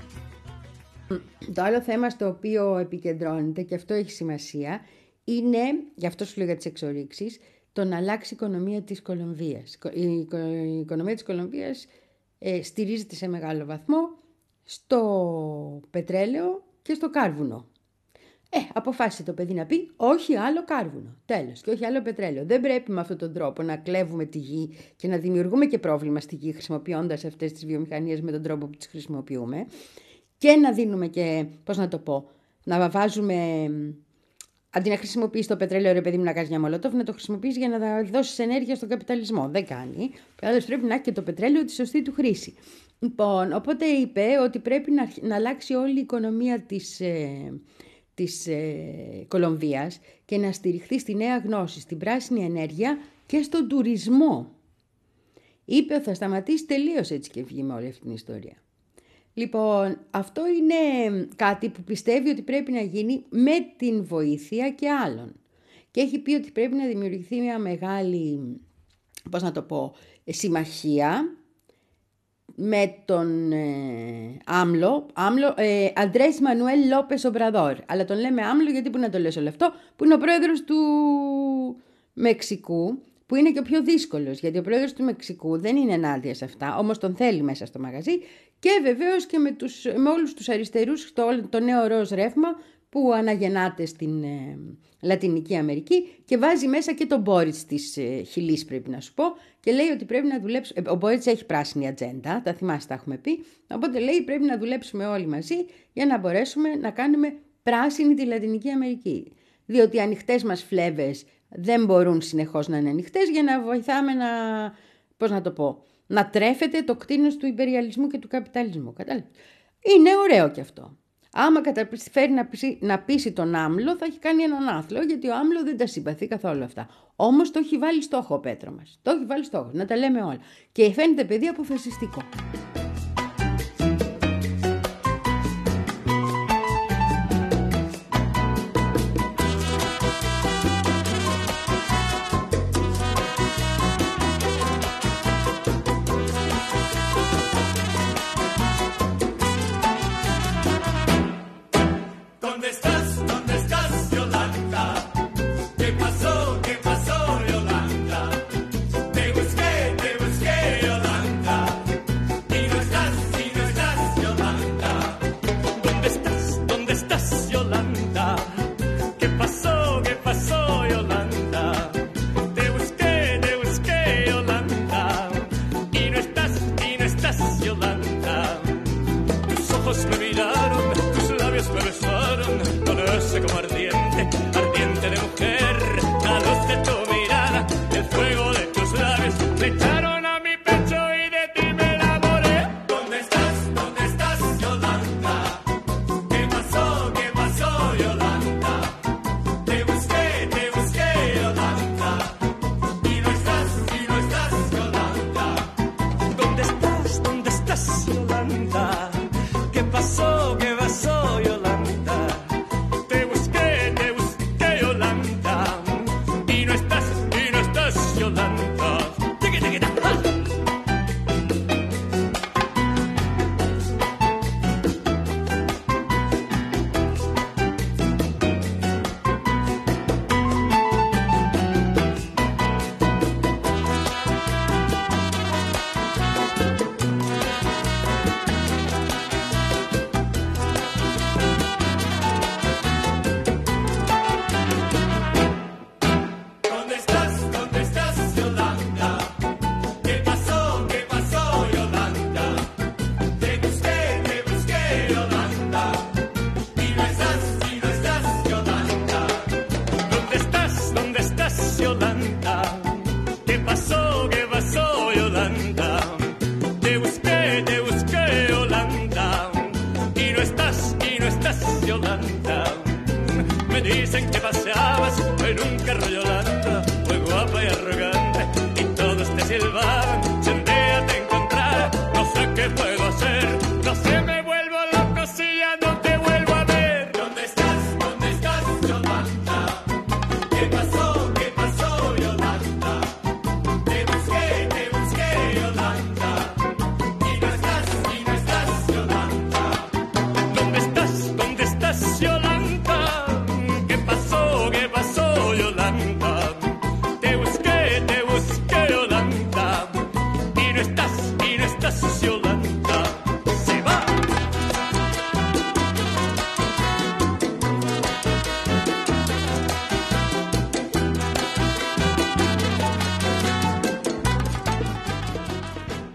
Το άλλο θέμα στο οποίο επικεντρώνεται, και αυτό έχει σημασία, είναι, γι' αυτό σου λέω για τις εξορίξεις, το να αλλάξει η οικονομία της Κολομβίας. Η, οικο, η οικονομία της Κολομβίας ε, στηρίζεται σε μεγάλο βαθμό στο πετρέλαιο και στο κάρβουνο. Ε, αποφάσισε το παιδί να πει όχι άλλο κάρβουνο, τέλος, και όχι άλλο πετρέλαιο. Δεν πρέπει με αυτόν τον τρόπο να κλέβουμε τη γη και να δημιουργούμε και πρόβλημα στη γη χρησιμοποιώντας αυτές τις βιομηχανίες με τον τρόπο που τις χρησιμοποιούμε και να δίνουμε και, πώς να το πω, να βάζουμε, αντί να χρησιμοποιείς το πετρέλαιο, ρε παιδί μου, να κάνεις μια μολότοφ, να το χρησιμοποιείς για να δώσεις ενέργεια στον καπιταλισμό. Δεν κάνει. Πάντως πρέπει να έχει και το πετρέλαιο τη σωστή του χρήση. Λοιπόν, οπότε είπε ότι πρέπει να, να αλλάξει όλη η οικονομία της, ε, της ε, Κολομβίας και να στηριχθεί στη νέα γνώση, στην πράσινη ενέργεια και στον τουρισμό. Είπε ότι θα σταματήσει τελείως έτσι και βγει με όλη αυτή την ιστορία. Λοιπόν, αυτό είναι κάτι που πιστεύει ότι πρέπει να γίνει με την βοήθεια και άλλων. Και έχει πει ότι πρέπει να δημιουργηθεί μια μεγάλη, πώς να το πω, συμμαχία με τον ε, Άμλο, Άμλο ε, Αντρές Μανουέλ Λόπες Ομπραδόρ. Αλλά τον λέμε Άμλο γιατί που να το λες όλο αυτό, που είναι ο πρόεδρος του Μεξικού, που είναι και ο πιο δύσκολος, γιατί ο πρόεδρος του Μεξικού δεν είναι ενάντια σε αυτά, όμως τον θέλει μέσα στο μαγαζί, και βεβαίως και με, τους, με όλους τους αριστερούς, το, το νέο ροζ ρεύμα που αναγεννάται στην ε, Λατινική Αμερική και βάζει μέσα και τον Μπόριτς της ε, Χιλής, πρέπει να σου πω, και λέει ότι πρέπει να δουλέψουμε. Ε, ο Μπόριτς έχει πράσινη ατζέντα, τα θυμάστε, τα έχουμε πει, οπότε λέει πρέπει να δουλέψουμε όλοι μαζί για να μπορέσουμε να κάνουμε πράσινη τη Λατινική Αμερική. Διότι οι ανοιχτές μας φλέβες δεν μπορούν συνεχώς να είναι ανοιχτές για να βοηθάμε να, πώς να το πω, να τρέφεται το κτίνος του υπεριαλισμού και του καπιταλισμού. Κατάλαβες. Είναι ωραίο και αυτό. Άμα καταφέρει να πείσει, να πείσει τον Άμλο, θα έχει κάνει έναν άθλο, γιατί ο Άμλο δεν τα συμπαθεί καθόλου αυτά. Όμως το έχει βάλει στόχο ο Πέτρο μας. Το έχει βάλει στόχο, να τα λέμε όλα. Και φαίνεται παιδί αποφασιστικό. Te busqué, te busqué, Yolanda, y no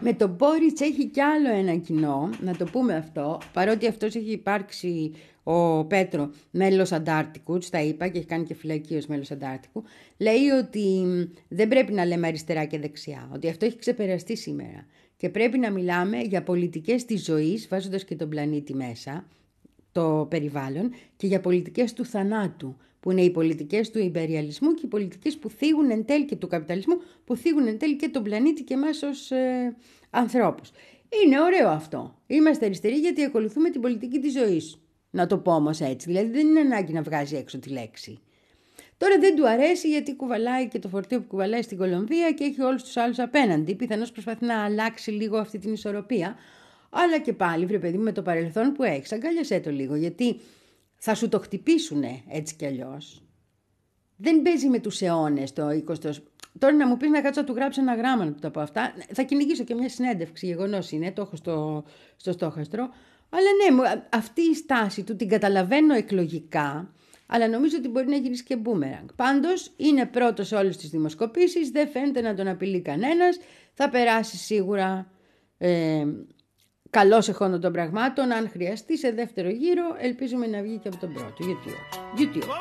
Με τον Μπόριτς έχει κι άλλο ένα κοινό, να το πούμε αυτό, παρότι αυτός έχει υπάρξει ο Πέτρο μέλος Αντάρτικου, τα είπα και έχει κάνει και φυλακή ως μέλος Αντάρτικου, λέει ότι δεν πρέπει να λέμε αριστερά και δεξιά, ότι αυτό έχει ξεπεραστεί σήμερα και πρέπει να μιλάμε για πολιτικές της ζωής, βάζοντας και τον πλανήτη μέσα, το περιβάλλον, και για πολιτικές του θανάτου, που είναι οι πολιτικές του ιμπεριαλισμού και οι πολιτικές που θίγουν εν τέλει και του καπιταλισμού, που θίγουν εν τέλει και τον πλανήτη και εμάς ως ε, ανθρώπους. Είναι ωραίο αυτό. Είμαστε αριστεροί γιατί ακολουθούμε την πολιτική της ζωής. Να το πω όμως έτσι. Δηλαδή δεν είναι ανάγκη να βγάζει έξω τη λέξη. Τώρα δεν του αρέσει γιατί κουβαλάει και το φορτίο που κουβαλάει στην Κολομβία και έχει όλους τους άλλους απέναντι. Πιθανώς προσπαθεί να αλλάξει λίγο αυτή την ισορροπία. Αλλά και πάλι, βρε παιδί μου, με το παρελθόν που έχεις, αγκάλιασέ το λίγο, γιατί θα σου το χτυπήσουνε έτσι κι αλλιώς. Δεν παίζει με τους αιώνες το εικοστό. Τώρα να μου πεις να κάτσω να του γράψω ένα γράμμα να του τα πω αυτά. Θα κυνηγήσω και μια συνέντευξη, γεγονός είναι, το έχω στο, στο στόχαστρο. Αλλά ναι, αυτή η στάση του την καταλαβαίνω εκλογικά, αλλά νομίζω ότι μπορεί να γυρίσει και μπούμεραγκ. Πάντως είναι πρώτος σε όλες τις δημοσκοπήσεις, δεν φαίνεται να τον απειλεί κανένας, θα περάσει σίγουρα ε, καλώς εχόντων των πραγμάτων. Αν χρειαστεί σε δεύτερο γύρο, ελπίζουμε να βγει και από τον πρώτο. Γιατί όχι. Γιατί όχι.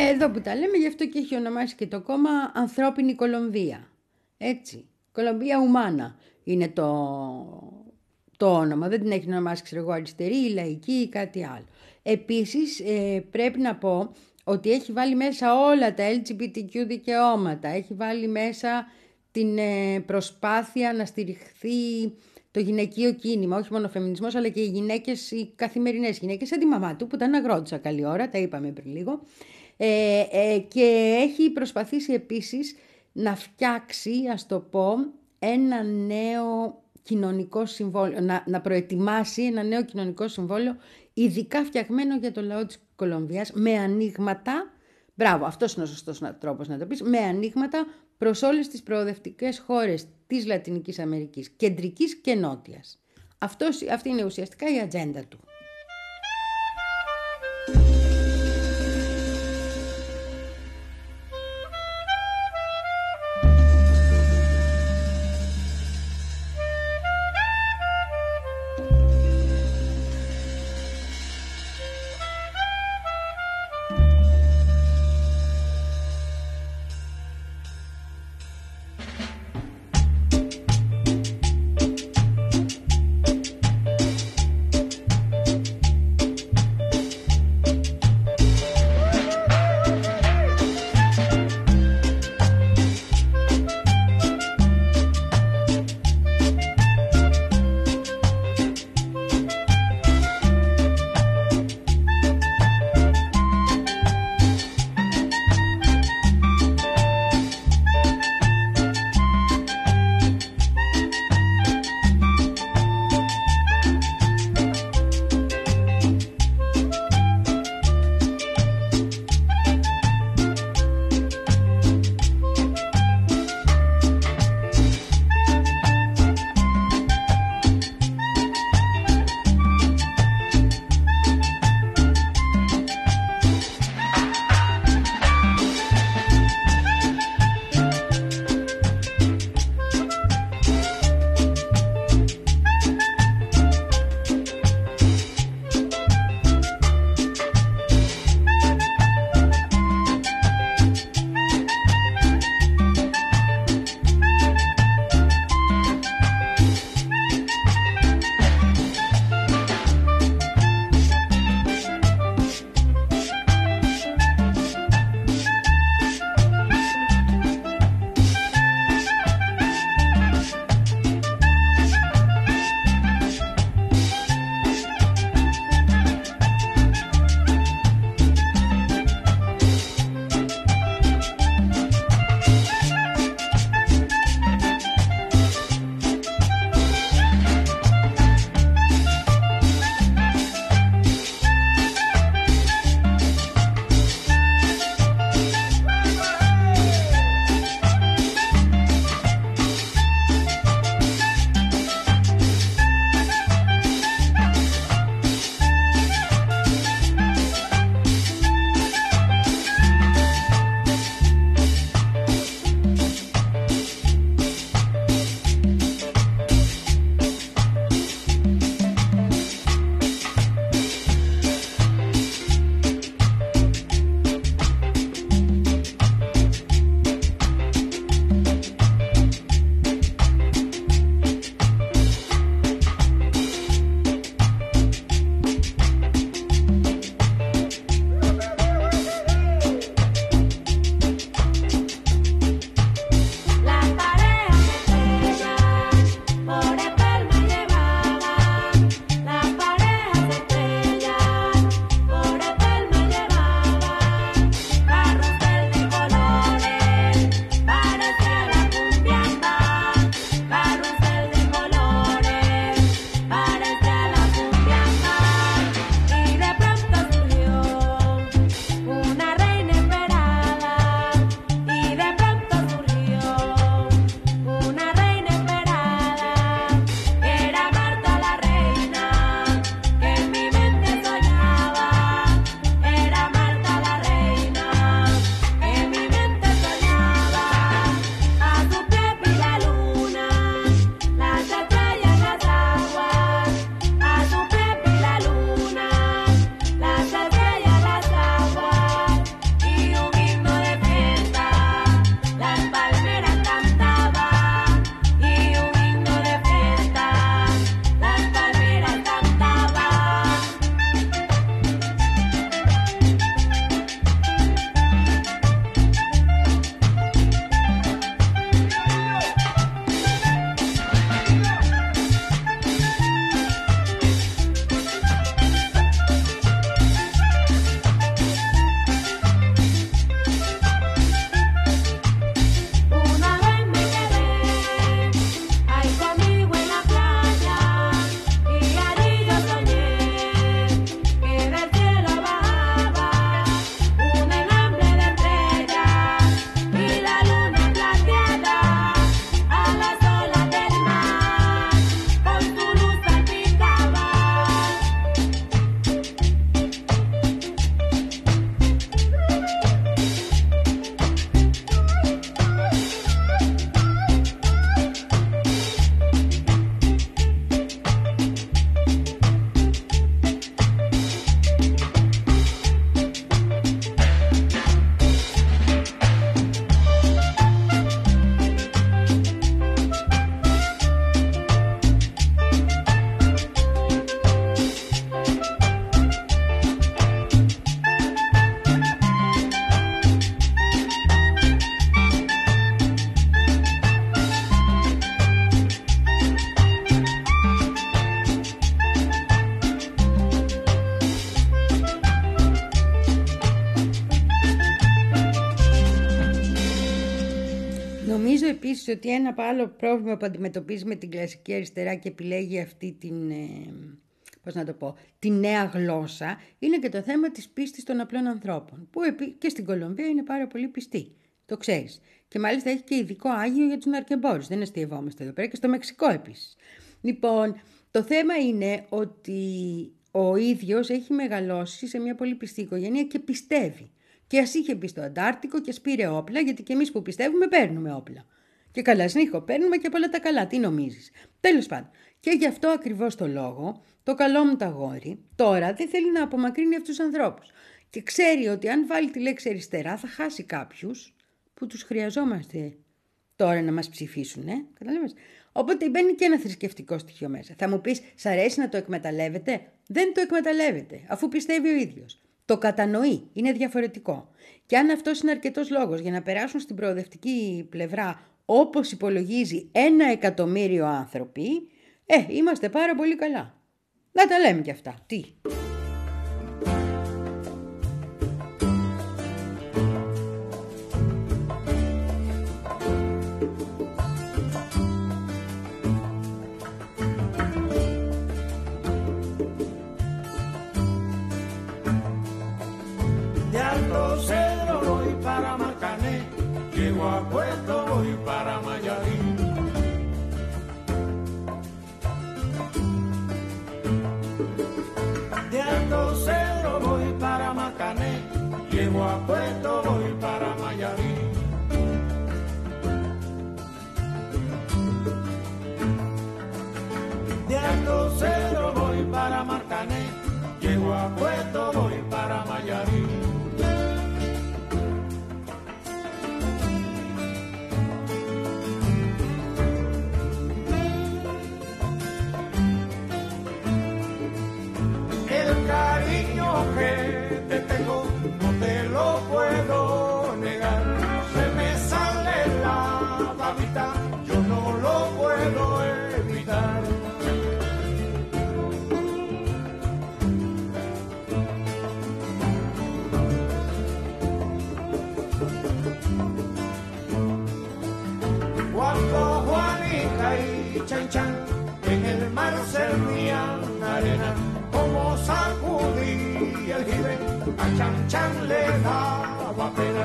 Εδώ που τα λέμε, γι' αυτό και έχει ονομάσει και το κόμμα Ανθρώπινη Κολομβία. Έτσι. Κολομβία Ουμάνα είναι το, το όνομα. Δεν την έχει ονομάσει, ξέρω εγώ, αριστερή ή λαϊκή ή κάτι άλλο. Επίσης, ε, πρέπει να πω ότι έχει βάλει μέσα όλα τα ελ τζι μπι τι κιου δικαιώματα. Έχει βάλει μέσα την ε, προσπάθεια να στηριχθεί το γυναικείο κίνημα, όχι μόνο ο φεμινισμός, αλλά και οι γυναίκες, οι καθημερινές γυναίκες, σαν τη μαμά του, που ήταν αγρότησα καλή ώρα, τα είπαμε πριν λίγο. Ε, ε, και έχει προσπαθήσει επίσης να φτιάξει, ας το πω, ένα νέο κοινωνικό συμβόλαιο, να, να προετοιμάσει ένα νέο κοινωνικό συμβόλαιο, ειδικά φτιαγμένο για το λαό της Κολομβίας, με ανοίγματα, μπράβο, αυτός είναι ο σωστός τρόπος να το πεις, με ανοίγματα προς όλες τις προοδευτικές χώρες της Λατινικής Αμερικής, κεντρικής και νότιας. Αυτός, αυτή είναι ουσιαστικά η ατζέντα του. επίσης ότι ένα άλλο πρόβλημα που αντιμετωπίζει με την κλασική αριστερά και επιλέγει αυτή την, ε, πώς να το πω, τη νέα γλώσσα, είναι και το θέμα της πίστης των απλών ανθρώπων, που και στην Κολομβία είναι πάρα πολύ πιστοί, το ξέρεις. Και μάλιστα έχει και ειδικό άγιο για τους ναρκεμπόρους, δεν αστειευόμαστε εδώ πέρα, και στο Μεξικό επίσης. Λοιπόν, το θέμα είναι ότι ο ίδιος έχει μεγαλώσει σε μια πολύ πιστή οικογένεια και πιστεύει. Και ας είχε μπει στο Αντάρτικο και ας πήρε όπλα, γιατί και εμείς που πιστεύουμε παίρνουμε όπλα. Και καλά σνίχο, παίρνουμε και πολλά τα καλά, τι νομίζεις. Τέλος πάντων. Και γι' αυτό ακριβώς το λόγο, το καλό μου το αγόρι, τώρα δεν θέλει να απομακρύνει αυτούς τους ανθρώπους. Και ξέρει ότι αν βάλει τη λέξη αριστερά θα χάσει κάποιους που τους χρειαζόμαστε τώρα να μας ψηφίσουν, ε? Καταλαβαίνεις. Οπότε μπαίνει και ένα θρησκευτικό στοιχείο μέσα. Θα μου πεις, σ' αρέσει να το εκμεταλλεύεται? Δεν το εκμεταλλεύεται, αφού πιστεύει ο ίδιος. Το κατανοεί, είναι διαφορετικό. Και αν αυτός είναι αρκετός λόγος για να περάσουν στην προοδευτική πλευρά, όπως υπολογίζει ένα εκατομμύριο άνθρωποι, ε, είμαστε πάρα πολύ καλά. Να τα λέμε κι αυτά. Τι? A Puerto voy para Mayarí. De Alto Cedro voy para Macané, llego a Puerto voy para Mayarí. De Alto Cedro voy para Macané, llego a Puerto voy para Mayarí. Que te tengo, no te lo puedo negar. Se me sale la babita, yo no lo puedo evitar. Cuando Juanita y Chan Chan en el mar servían arena, como sacudí el jibe, a Chan Chan le daba pena.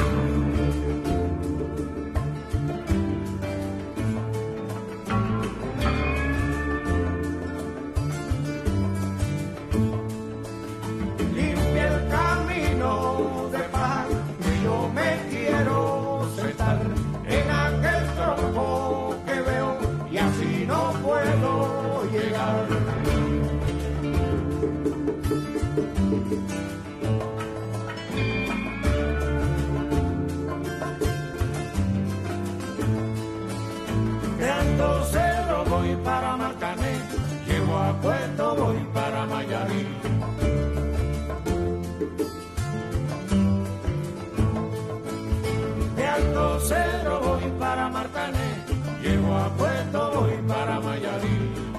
Limpia el camino de paz, que yo me quiero sentar en aquel tronco que veo y así no puedo llegar. De Alto Cedro voy para Marcané, llego a Puerto voy para Mayarí. De Alto Cedro voy para Marcané, llego a Puerto voy para Mayarí.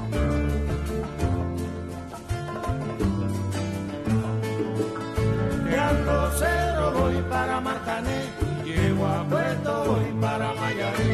De Alto Cedro voy para Marcané, llego a Puerto voy para Mayarí.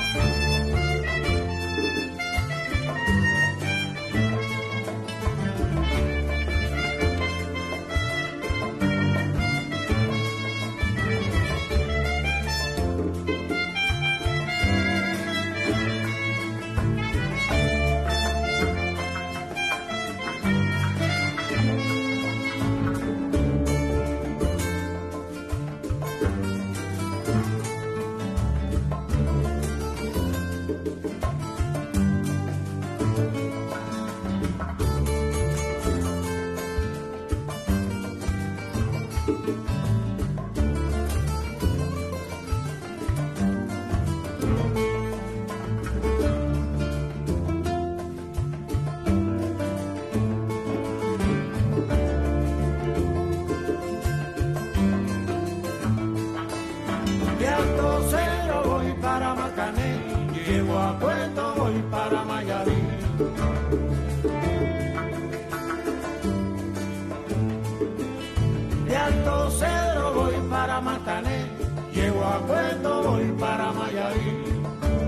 Llego a Puerto, voy para Mayarí. De Alto Cedro voy para Marcané, llego a Puerto, voy para Mayarí.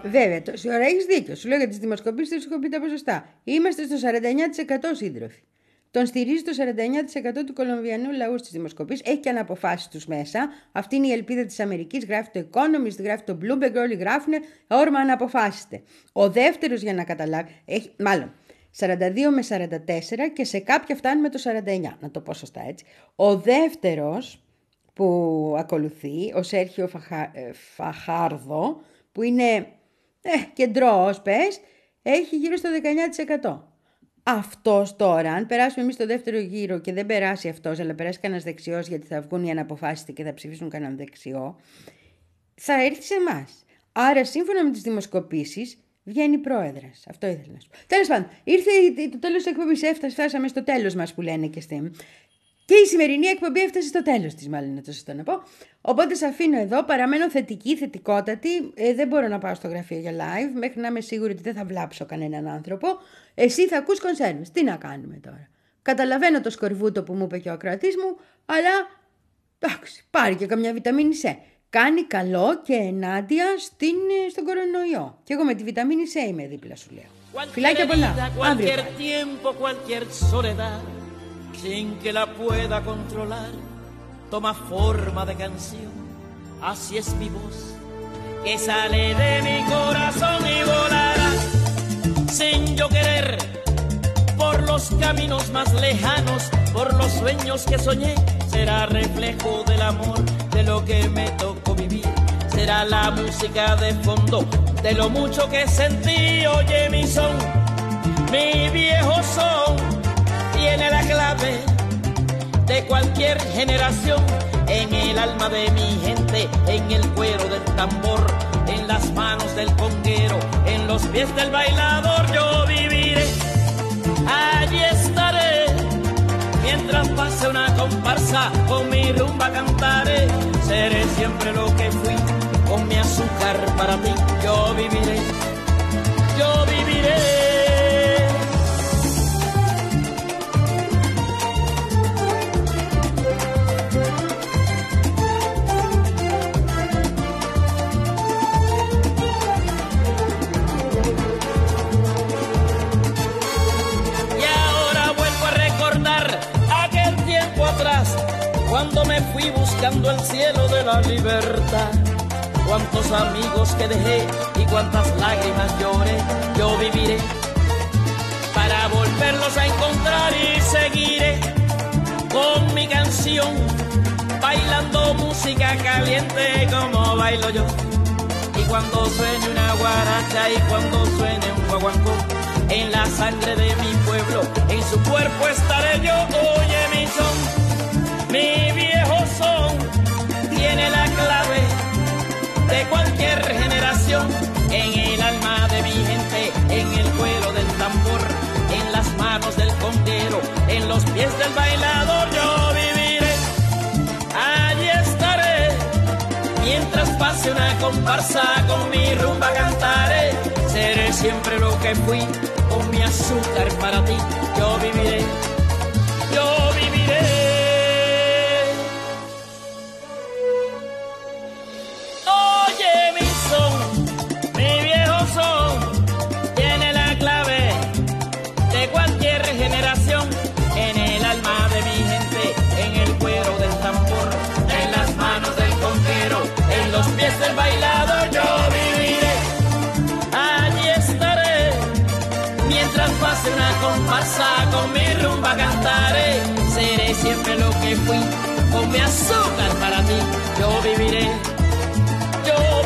Βέβαια, τόση ώρα έχεις δίκιο. Σου λέω για τις δημοσκοπήσεις, σου έχω πει τα ποσοστά. Είμαστε στο σαράντα εννιά τοις εκατό σύντροφοι. Τον στηρίζει το σαράντα εννιά τοις εκατό του Κολομβιανού λαού στις δημοσκοπήσεις. Έχει και αναποφάσεις τους μέσα. Αυτή είναι η ελπίδα της Αμερικής. Γράφει το Economist, γράφει το Bloomberg. Όλοι γράφουν. Όρμα αναποφάσιστε. Ο δεύτερος, για να καταλάβει, έχει, μάλλον σαράντα δύο με σαράντα τέσσερα και σε κάποια φτάνουμε το σαράντα εννιά. Να το πω σωστά έτσι. Ο δεύτερος που ακολουθεί, ο Σέρχιο Φαχα... Φαχάρδο, που είναι ε, κεντρός, πες, έχει γύρω στο δεκαεννιά τοις εκατό. Αυτός τώρα, αν περάσουμε εμείς στο δεύτερο γύρο και δεν περάσει αυτός, αλλά περάσει κανένας δεξιός, γιατί θα βγουν οι αναποφάσιστοι και θα ψηφίσουν κανέναν δεξιό, θα έρθει σε εμάς. Άρα, σύμφωνα με τις δημοσκοπήσεις, βγαίνει πρόεδρας. Αυτό ήθελα να σου πω. Τέλος πάντων, ήρθε το τέλος της εκπομπής, έφτασε, φτάσαμε στο τέλος μας που λένε και στην. Και η σημερινή εκπομπή έφτασε στο τέλος της, μάλλον είναι το σωστό να πω. Οπότε σε αφήνω εδώ, παραμένω θετική, θετικότατη. Ε, δεν μπορώ να πάω στο γραφείο για live, μέχρι να είμαι σίγουρη ότι δεν θα βλάψω κανέναν άνθρωπο. Εσύ θα ακούς κονσέρβες. Τι να κάνουμε τώρα. Καταλαβαίνω το σκορβούτο που μου είπε και ο ακροατής μου, αλλά εντάξει, πάρει και καμιά βιταμίνη C. Κάνει καλό και ενάντια στην, στον κορονοϊό. Και εγώ με τη βιταμίνη C είμαι δίπλα, σου λέω. Φιλάκια πολλά. Αύριο. Sin que la pueda controlar, toma forma de canción. Así es mi voz, que sale de mi corazón y volará sin yo querer por los caminos más lejanos, por los sueños que soñé. Será reflejo del amor, de lo que me tocó vivir. Será la música de fondo, de lo mucho que sentí. Oye mi son, mi viejo son, tiene la clave de cualquier generación, en el alma de mi gente, en el cuero del tambor, en las manos del conguero, en los pies del bailador. Yo viviré, allí estaré, mientras pase una comparsa, con mi rumba cantaré. Seré siempre lo que fui, con mi azúcar para ti. Yo viviré, yo viviré. Cuando me fui buscando el cielo de la libertad, cuántos amigos que dejé y cuántas lágrimas lloré. Yo viviré para volverlos a encontrar y seguiré con mi canción, bailando música caliente como bailo yo. Y cuando suene una guaracha y cuando suene un guaguancó, en la sangre de mi pueblo, en su cuerpo estaré yo. Oye mi son, mi viejo son, tiene la clave de cualquier generación, en el alma de mi gente, en el cuero del tambor, en las manos del conguero, en los pies del bailador. Yo viviré, allí estaré, mientras pase una comparsa, con mi rumba cantaré. Seré siempre lo que fui, con mi azúcar para ti. Yo viviré, yo viviré. Del bailador yo viviré, allí estaré, mientras pase una comparsa, con mi rumba cantaré. Seré siempre lo que fui, con mi azúcar para ti. Yo viviré, yo